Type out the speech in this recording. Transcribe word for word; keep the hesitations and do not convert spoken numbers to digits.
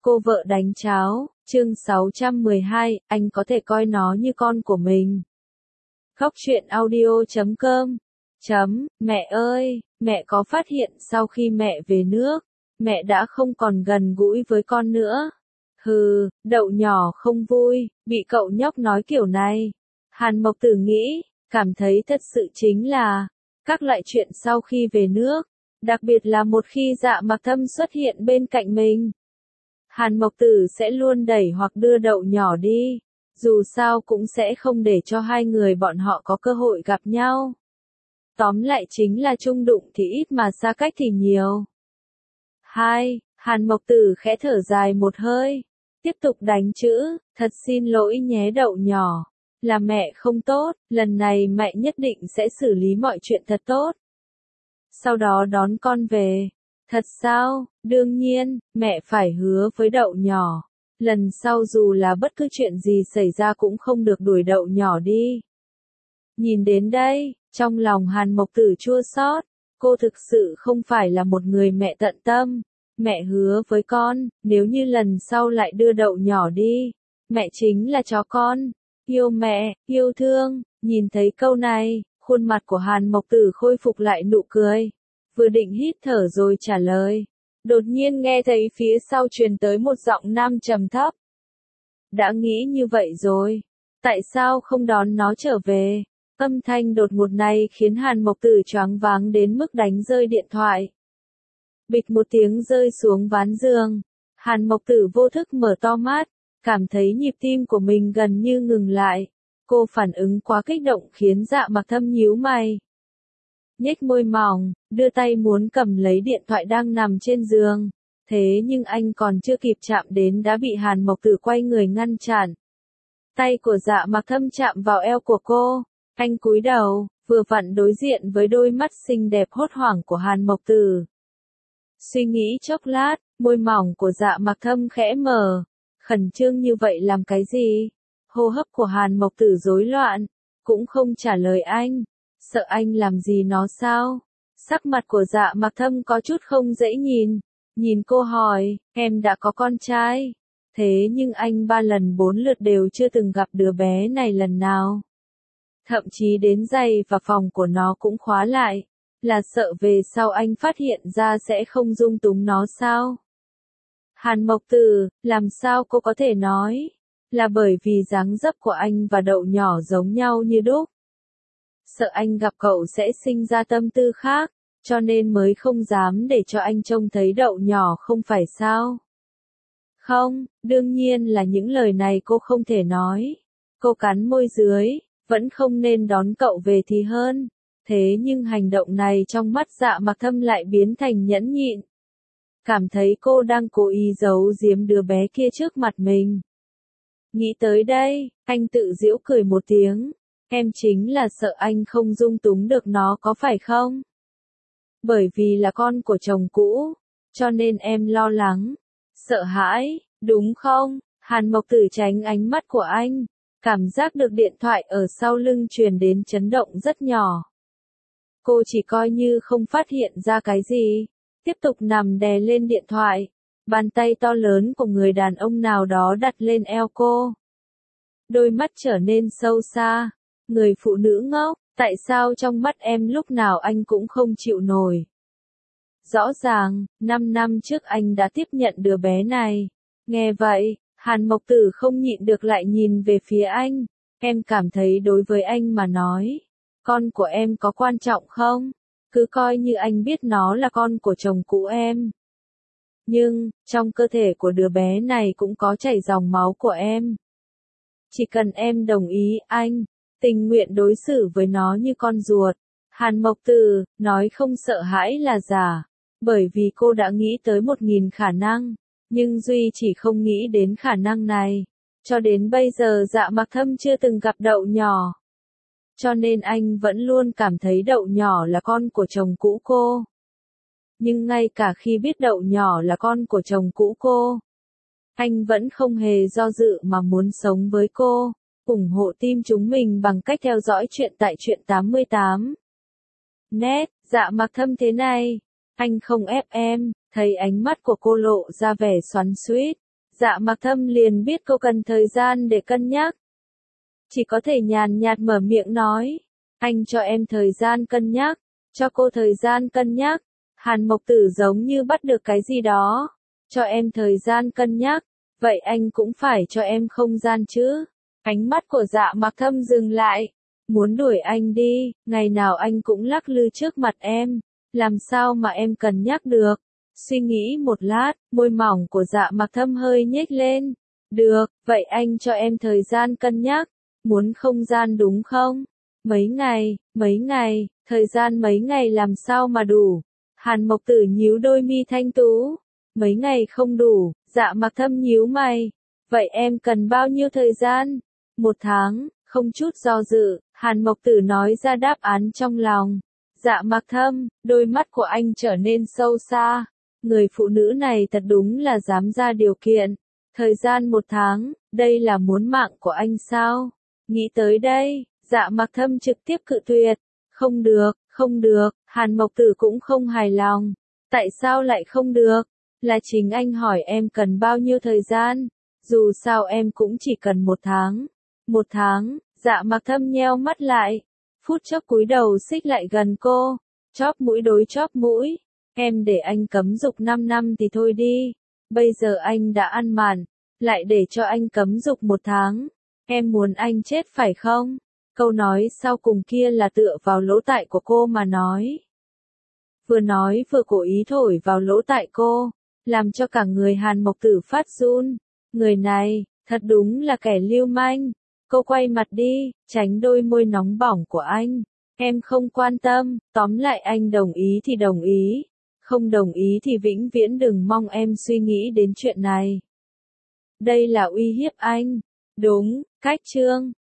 Cô vợ đánh cháo, chương sáu trăm mười hai, anh có thể coi nó như con của mình. Góc truyện audio chấm com chấm, mẹ ơi, mẹ có phát hiện sau khi mẹ về nước, mẹ đã không còn gần gũi với con nữa. Hừ, Đậu nhỏ không vui, bị cậu nhóc nói kiểu này. Hàn Mộc Tử nghĩ, cảm thấy thật sự chính là, các loại chuyện sau khi về nước, đặc biệt là một khi Dạ Mặc Thâm xuất hiện bên cạnh mình. Hàn Mộc Tử sẽ luôn đẩy hoặc đưa Đậu nhỏ đi, dù sao cũng sẽ không để cho hai người bọn họ có cơ hội gặp nhau. Tóm lại chính là chung đụng thì ít mà xa cách thì nhiều. Hai, Hàn Mộc Tử khẽ thở dài một hơi, tiếp tục đánh chữ, thật xin lỗi nhé Đậu nhỏ, là mẹ không tốt, lần này mẹ nhất định sẽ xử lý mọi chuyện thật tốt. Sau đó đón con về. Thật sao? Đương nhiên, mẹ phải hứa với Đậu nhỏ. Lần sau dù là bất cứ chuyện gì xảy ra cũng không được đuổi Đậu nhỏ đi. Nhìn đến đây, trong lòng Hàn Mộc Tử chua xót. Cô thực sự không phải là một người mẹ tận tâm. Mẹ hứa với con, nếu như lần sau lại đưa Đậu nhỏ đi, mẹ chính là chó con. Yêu mẹ, yêu thương. Nhìn thấy câu này, khuôn mặt của Hàn Mộc Tử khôi phục lại nụ cười. Vừa định hít thở rồi trả lời. Đột nhiên nghe thấy phía sau truyền tới một giọng nam trầm thấp. Đã nghĩ như vậy rồi. Tại sao không đón nó trở về? Âm thanh đột ngột này khiến Hàn Mộc Tử choáng váng đến mức đánh rơi điện thoại. Bịch một tiếng rơi xuống ván giường. Hàn Mộc Tử vô thức mở to mắt, cảm thấy nhịp tim của mình gần như ngừng lại. Cô phản ứng quá kích động khiến Dạ Mặc Thâm nhíu mày. Nhếch môi mỏng, đưa tay muốn cầm lấy điện thoại đang nằm trên giường. Thế nhưng anh còn chưa kịp chạm đến đã bị Hàn Mộc Tử quay người ngăn chặn. Tay của Dạ Mặc Thâm chạm vào eo của cô. Anh cúi đầu, vừa vặn đối diện với đôi mắt xinh đẹp hốt hoảng của Hàn Mộc Tử. Suy nghĩ chốc lát, môi mỏng của Dạ Mặc Thâm khẽ mở. Khẩn trương như vậy làm cái gì? Hô hấp của Hàn Mộc Tử rối loạn, cũng không trả lời anh. Sợ anh làm gì nó sao? Sắc mặt của Dạ Mặc Thâm có chút không dễ nhìn. Nhìn cô hỏi, em đã có con trai. Thế nhưng anh ba lần bốn lượt đều chưa từng gặp đứa bé này lần nào. Thậm chí đến giày và phòng của nó cũng khóa lại. Là sợ về sau anh phát hiện ra sẽ không dung túng nó sao? Hàn Mộc Tử, làm sao cô có thể nói? Là bởi vì dáng dấp của anh và Đậu nhỏ giống nhau như đúc. Sợ anh gặp cậu sẽ sinh ra tâm tư khác, cho nên mới không dám để cho anh trông thấy Đậu nhỏ không phải sao? Không, đương nhiên là những lời này cô không thể nói. Cô cắn môi dưới, vẫn không nên đón cậu về thì hơn. Thế nhưng hành động này trong mắt Dạ Mặc Thâm lại biến thành nhẫn nhịn. Cảm thấy cô đang cố ý giấu giếm đứa bé kia trước mặt mình. Nghĩ tới đây, anh tự giễu cười một tiếng. Em chính là sợ anh không dung túng được nó có phải không? Bởi vì là con của chồng cũ, cho nên em lo lắng, sợ hãi, đúng không? Hàn Mộc Tử tránh ánh mắt của anh, cảm giác được điện thoại ở sau lưng truyền đến chấn động rất nhỏ. Cô chỉ coi như không phát hiện ra cái gì, tiếp tục nằm đè lên điện thoại, bàn tay to lớn của người đàn ông nào đó đặt lên eo cô. Đôi mắt trở nên sâu xa. Người phụ nữ ngốc, tại sao trong mắt em lúc nào anh cũng không chịu nổi? Rõ ràng, năm năm trước anh đã tiếp nhận đứa bé này. Nghe vậy, Hàn Mộc Tử không nhịn được lại nhìn về phía anh. Em cảm thấy đối với anh mà nói, con của em có quan trọng không? Cứ coi như anh biết nó là con của chồng cũ em. Nhưng, trong cơ thể của đứa bé này cũng có chảy dòng máu của em. Chỉ cần em đồng ý, anh tình nguyện đối xử với nó như con ruột. Hàn Mộc Tử nói không sợ hãi là giả, bởi vì cô đã nghĩ tới một nghìn khả năng, nhưng Duy chỉ không nghĩ đến khả năng này. Cho đến bây giờ Dạ Mặc Thâm chưa từng gặp Đậu nhỏ. Cho nên anh vẫn luôn cảm thấy Đậu nhỏ là con của chồng cũ cô. Nhưng ngay cả khi biết Đậu nhỏ là con của chồng cũ cô, anh vẫn không hề do dự mà muốn sống với cô. ủng hộ team chúng mình bằng cách theo dõi chuyện tại truyện tám mươi tám. Nét, Dạ Mặc Thâm thế này, anh không ép em, thấy ánh mắt của cô lộ ra vẻ xoắn xuýt, Dạ Mặc Thâm liền biết cô cần thời gian để cân nhắc. Chỉ có thể nhàn nhạt mở miệng nói, anh cho em thời gian cân nhắc, cho cô thời gian cân nhắc. Hàn Mộc Tử giống như bắt được cái gì đó, cho em thời gian cân nhắc, vậy anh cũng phải cho em không gian chứ. Ánh mắt của Dạ Mặc Thâm dừng lại, muốn đuổi anh đi, ngày nào anh cũng lắc lư trước mặt em, làm sao mà em cân nhắc được. Suy nghĩ một lát, môi mỏng của Dạ Mặc Thâm hơi nhếch lên. Được, vậy anh cho em thời gian cân nhắc, muốn không gian đúng không? Mấy ngày, mấy ngày, thời gian mấy ngày làm sao mà đủ? Hàn Mộc Tử nhíu đôi mi thanh tú. Mấy ngày không đủ, Dạ Mặc Thâm nhíu mày. Vậy em cần bao nhiêu thời gian? Một tháng, không chút do dự, Hàn Mộc Tử nói ra đáp án trong lòng. Dạ Mặc Thâm, đôi mắt của anh trở nên sâu xa. Người phụ nữ này thật đúng là dám ra điều kiện. Thời gian một tháng, đây là muốn mạng của anh sao? Nghĩ tới đây, Dạ Mặc Thâm trực tiếp cự tuyệt. Không được, không được, Hàn Mộc Tử cũng không hài lòng. Tại sao lại không được? Là chính anh hỏi em cần bao nhiêu thời gian? Dù sao em cũng chỉ cần một tháng. Một tháng, Dạ Mặc Thâm nheo mắt lại. Phút chốc cúi đầu xích lại gần cô. Chóp mũi đối chóp mũi. Em để anh cấm dục năm năm thì thôi đi. Bây giờ anh đã ăn màn, lại để cho anh cấm dục một tháng. Em muốn anh chết phải không? Câu nói sau cùng kia là tựa vào lỗ tai của cô mà nói. Vừa nói vừa cố ý thổi vào lỗ tai cô, làm cho cả người Hàn Mộc Tử phát run. Người này, thật đúng là kẻ lưu manh. Cô quay mặt đi, tránh đôi môi nóng bỏng của anh. Em không quan tâm, tóm lại anh đồng ý thì đồng ý. Không đồng ý thì vĩnh viễn đừng mong em suy nghĩ đến chuyện này. Đây là uy hiếp anh. Đúng, cách chương.